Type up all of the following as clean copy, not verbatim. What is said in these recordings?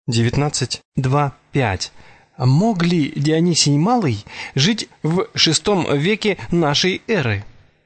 19.2.5. Мог ли Дионисий Малый жить в VI веке нашей эры?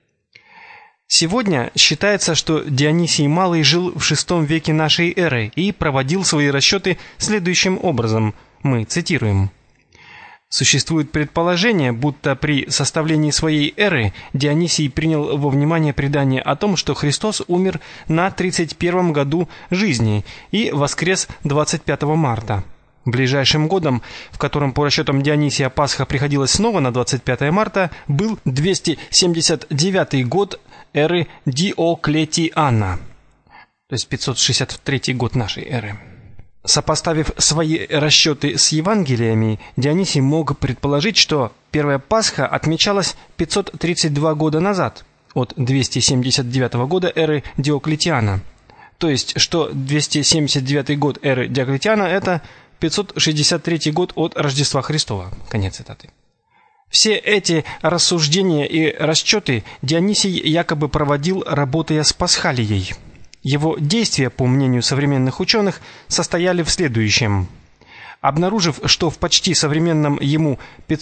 Сегодня считается, что Дионисий Малый жил в VI веке нашей эры и проводил свои расчеты следующим образом. Мы цитируем. Существует предположение, будто при составлении своей эры Дионисий принял во внимание предание о том, что Христос умер на 31-м году жизни и воскрес 25 марта. Ближайшим годом, в котором по расчетам Дионисия Пасха приходилась снова на 25 марта, был 279 год эры Диоклетиана, то есть 563 год нашей эры. Сопоставив свои расчеты с Евангелиями, Дионисий мог предположить, что первая Пасха отмечалась 532 года назад, от 279 года эры Диоклетиана. То есть, что 279 год эры Диоклетиана – это 563 год от Рождества Христова. Конец цитаты. Все эти рассуждения и расчеты Дионисий якобы проводил, работая с Пасхалией. Его действия, по мнению современных ученых, состояли в следующем. Обнаружив, что в почти современном ему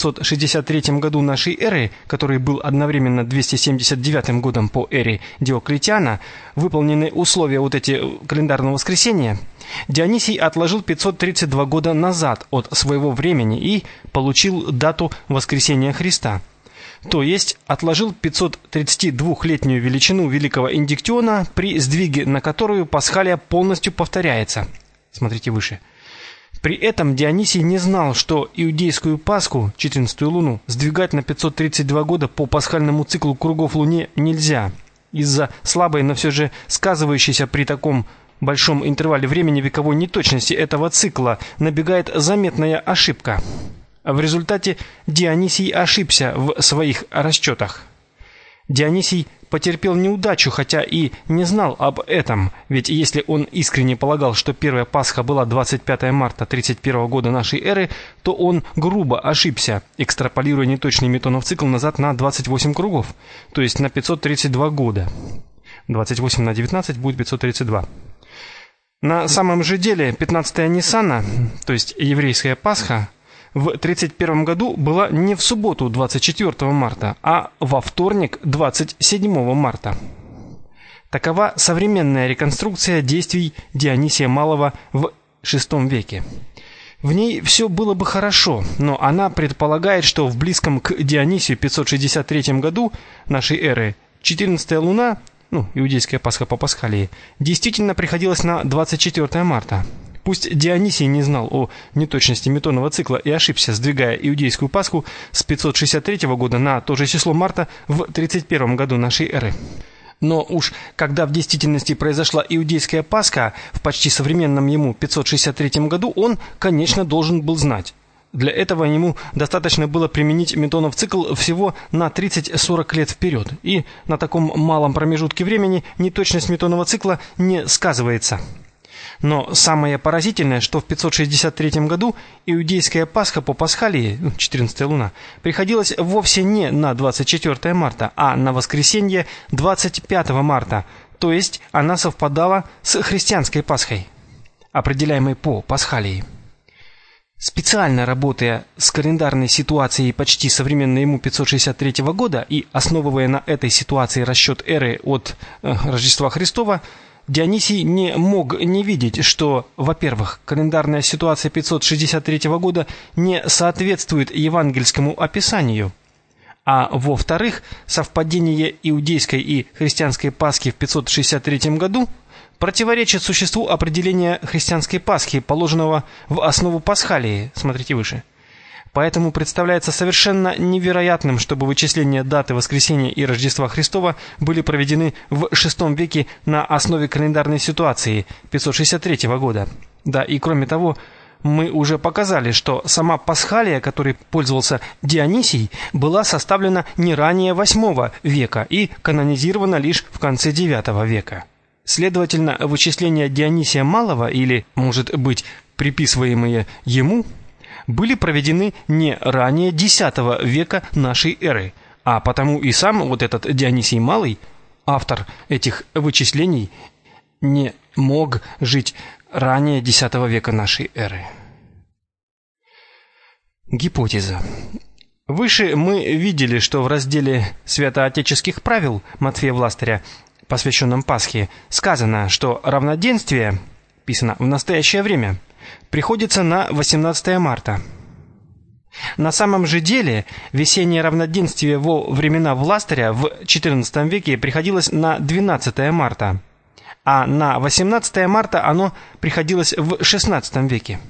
563 году нашей эры, который был одновременно 279 годом по эре Диоклетиана, выполнены условия вот эти календарного воскресения, Дионисий отложил 532 года назад от своего времени и получил дату воскресения Христа. То есть отложил 532-летнюю величину великого индиктиона, при сдвиге на которую Пасхалия полностью повторяется. Смотрите выше. При этом Дионисий не знал, что иудейскую Пасху, 14-ю луну, сдвигать на 532 года по пасхальному циклу кругов Луне нельзя. Из-за слабой, но все же сказывающейся при таком большом интервале времени вековой неточности этого цикла набегает заметная ошибка. В результате Дионисий ошибся в своих расчетах. Дионисий потерпел неудачу, хотя и не знал об этом, ведь если он искренне полагал, что первая Пасха была 25 марта 31 года нашей эры, то он грубо ошибся, экстраполируя неточный Метонов цикл назад на 28 кругов, то есть на 532 года. 28 на 19 будет 532. На самом же деле 15-я Ниссана, то есть еврейская Пасха, в 31 году была не в субботу 24 марта, а во вторник 27 марта. Такова современная реконструкция действий Дионисия Малого в VI веке. В ней все было бы хорошо, но она предполагает, что в близком к Дионисию 563 году нашей эры 14-я луна, иудейская Пасха по Пасхалии, действительно приходилась на 24 марта. Пусть Дионисий не знал о неточности Метонова цикла и ошибся, сдвигая иудейскую Пасху с 563 года на то же число марта в 31 году нашей эры. Но уж когда в действительности произошла иудейская Пасха в почти современном ему 563 году, он, конечно, должен был знать. Для этого ему достаточно было применить Метонов цикл всего на 30-40 лет вперед, и на таком малом промежутке времени неточность Метонова цикла не сказывается. Но самое поразительное, что в 563 году иудейская Пасха по Пасхалии, 14-я луна, приходилась вовсе не на 24 марта, а на воскресенье 25 марта, то есть она совпадала с христианской Пасхой, определяемой по Пасхалии. Специально работая с календарной ситуацией почти современной ему 563 года и основывая на этой ситуации расчет эры от Рождества Христова, Дионисий не мог не видеть, что, во-первых, календарная ситуация 563 года не соответствует евангельскому описанию, а во-вторых, совпадение иудейской и христианской Пасхи в 563 году противоречит существу определения христианской Пасхи, положенного в основу Пасхалии, смотрите выше. Поэтому представляется совершенно невероятным, чтобы вычисления даты воскресения и Рождества Христова были проведены в VI веке на основе календарной ситуации 563 года. Да, и кроме того, мы уже показали, что сама Пасхалия, которой пользовался Дионисий, была составлена не ранее VIII века и канонизирована лишь в конце IX века. Следовательно, вычисления Дионисия Малого, или, может быть, приписываемые ему, были проведены не ранее X века нашей эры, а потому и сам вот этот Дионисий Малый, автор этих вычислений, не мог жить ранее X века нашей эры. Гипотеза. Выше мы видели, что в разделе святоотеческих правил Матфея Властаря, посвященном Пасхе, сказано, что равноденствие, писано в настоящее время, приходится на 18 марта. На самом же деле весеннее равноденствие во времена Властаря в XIV веке приходилось на 12 марта, а на 18 марта оно приходилось в XVI веке.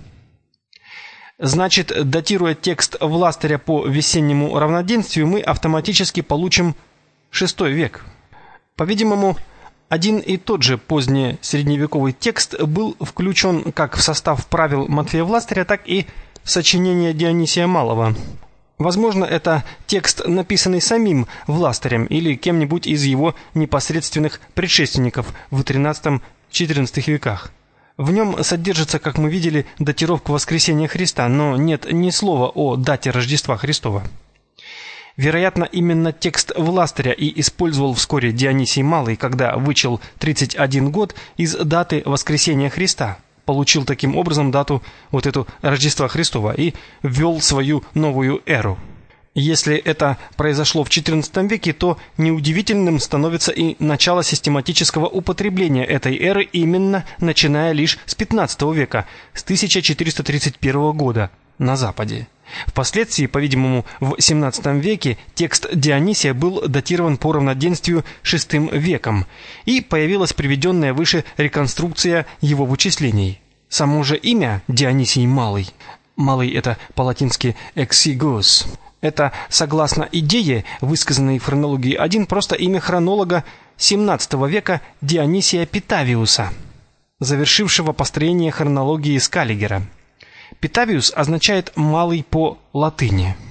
Значит, датируя текст Властаря по весеннему равноденствию, мы автоматически получим VI век. По-видимому, один и тот же позднесредневековый текст был включен как в состав правил Матфея Властаря, так и в сочинение Дионисия Малого. Возможно, это текст, написанный самим Властарем или кем-нибудь из его непосредственных предшественников в XIII-XIV веках. В нем содержится, как мы видели, датировка воскресения Христа, но нет ни слова о дате Рождества Христова. Вероятно, именно текст Властаря и использовал вскоре Дионисий Малый, когда вычел 31 год из даты воскресения Христа, получил таким образом дату вот эту Рождества Христова и ввел свою новую эру. Если это произошло в XIV веке, то неудивительным становится и начало систематического употребления этой эры именно начиная лишь с XV века, с 1431 года на Западе. Впоследствии, по-видимому, в XVII веке текст Дионисия был датирован по равноденствию VI веком, и появилась приведенная выше реконструкция его вычислений. Само же имя Дионисий Малый, Малый это по-латински exiguus, это, согласно идее, высказанной в хронологии 1, просто имя хронолога XVII века Дионисия Питавиуса, завершившего построение хронологии Скаллигера. Питавиус означает «малый» по латыни.